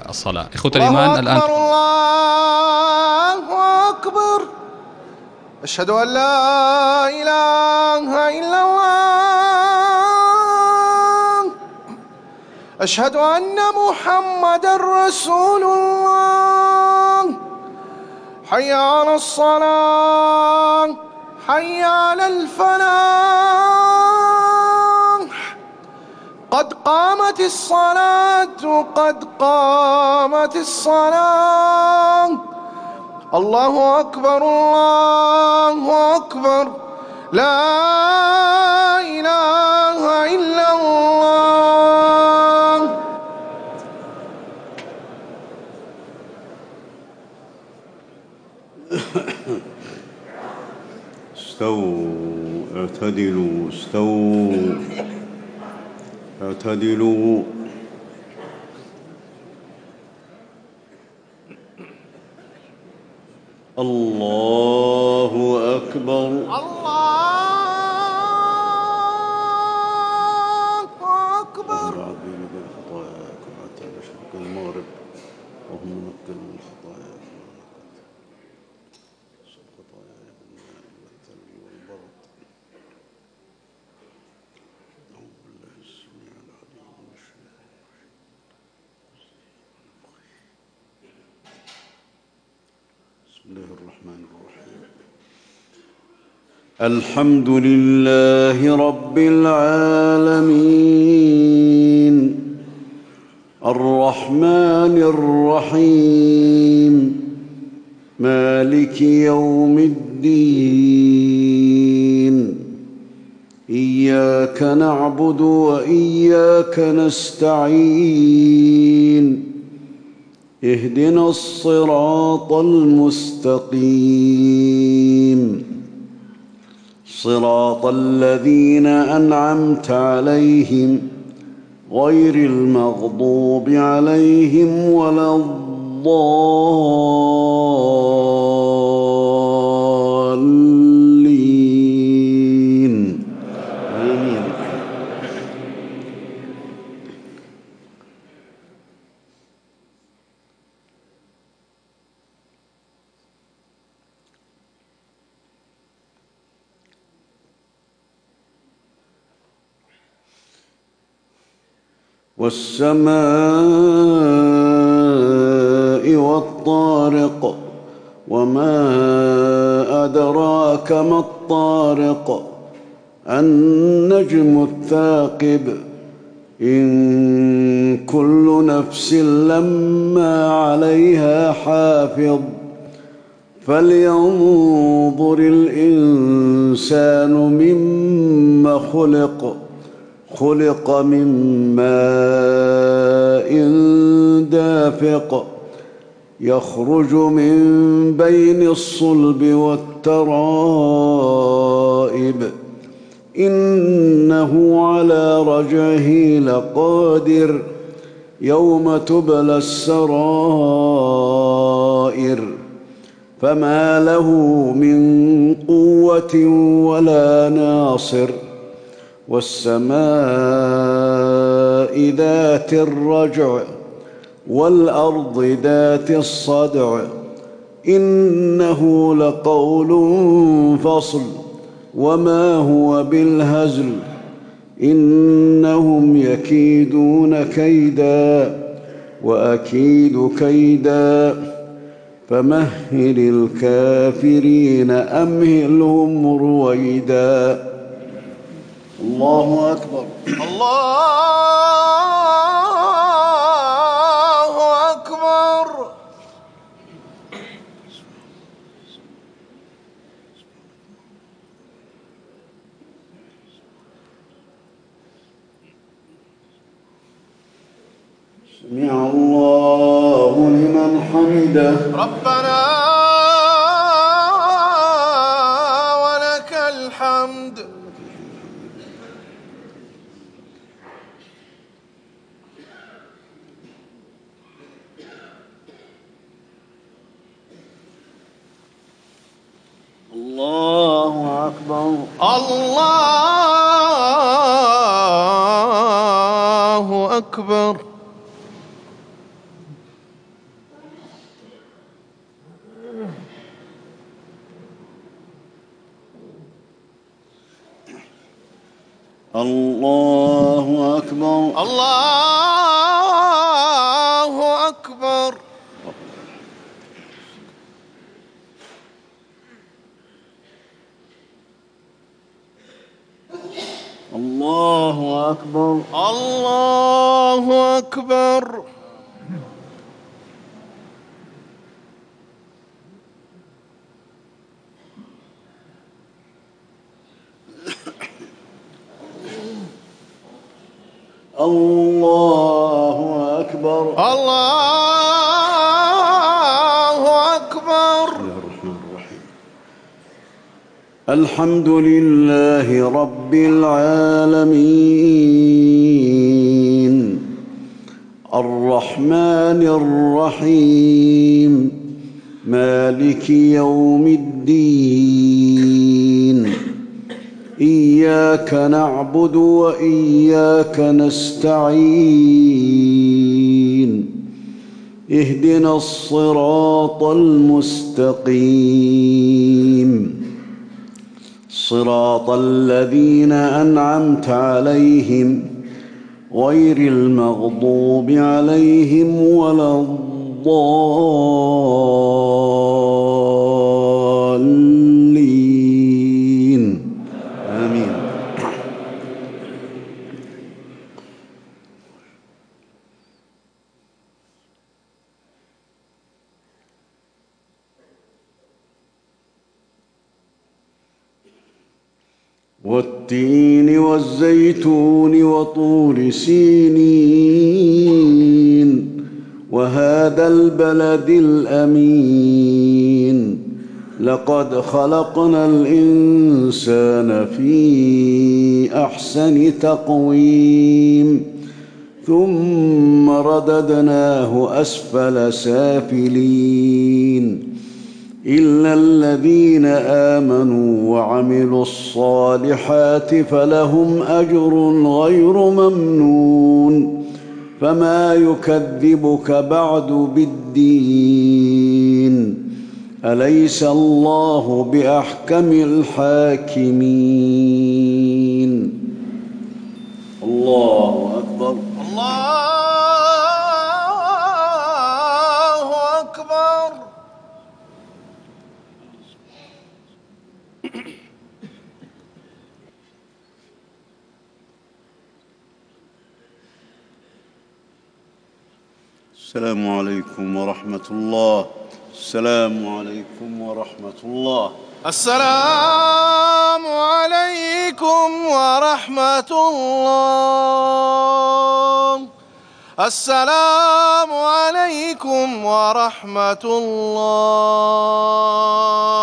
الصلاة. إخوة الإيمان، الآن الله أكبر. أشهد أن لا إله إلا الله. أشهد أن محمدًا رسول الله. حي على الصلاة، حي على الفلاح. قد قامت الصلاة، قد قامت الصلاة. الله أكبر، الله أكبر. لا إله إلا الله. استووا، اعتدلوا، استووا، اعتدلوا. الله أكبر. الله أكبر. خطاياكم حتى مشرق المغرب، اللهم نقنا من خطاياكم خطاياي بالماء والثلج والبرد. أعوذ بالله السميع العليم من الشيطان الرجيم. بسم الله الرحمن الرحيم. الحمد لله رب العالمين، الرحمن الرحيم، مالك يوم الدين. إياك نعبد وإياك نستعين. اهدنا الصراط المستقيم، صراط الذين أنعمت عليهم غير المغضوب عليهم ولا الضالين. آمين. والسماء والطارق، وما أدراك ما الطارق. النجم الثاقب. إن كل نفس لما عليها حافظ. فلينظر الإنسان مما خلق. خلق من ماء دافق، يخرج من بين الصلب والترائب. إنه على رجعه لقادر. يوم تبلى السرائر. فما له من قوة ولا ناصر. والسماء ذات الرجع، والأرض ذات الصدع. إنه لقول فصل، وما هو بالهزل. إنهم يكيدون كيدا، وأكيد كيدا. فمهل الكافرين أمهلهم رويدا. الله أكبر. الله أكبر. سمع الله لمن حمده. ربنا ولك الحمد. الله أكبر. الله أكبر. الله أكبر. الله أكبر. الله أكبر. الله أكبر. الله أكبر. الله أكبر. بسم الله الرحمن الرحيم. الحمد لله رب العالمين الرحمن الرحيم مالك يوم الدين إياك نعبد وإياك نستعين اهدنا الصراط المستقيم صراط الذين أنعمت عليهم غير المغضوب عليهم ولا الضالين آمين. والتين والزيتون وطور سينين وهذا البلد الأمين لقد خلقنا الإنسان في أحسن تقويم ثم رددناه أسفل سافلين إلا الذين آمنوا وعملوا الصالحات فلهم أجر غير ممنون فما يكذبك بعد بالدين أليس الله بأحكم الحاكمين. الله أكبر. الله أكبر. السلام عليكم ورحمة الله. السلام عليكم ورحمة الله. السلام عليكم ورحمة الله. السلام عليكم ورحمة الله.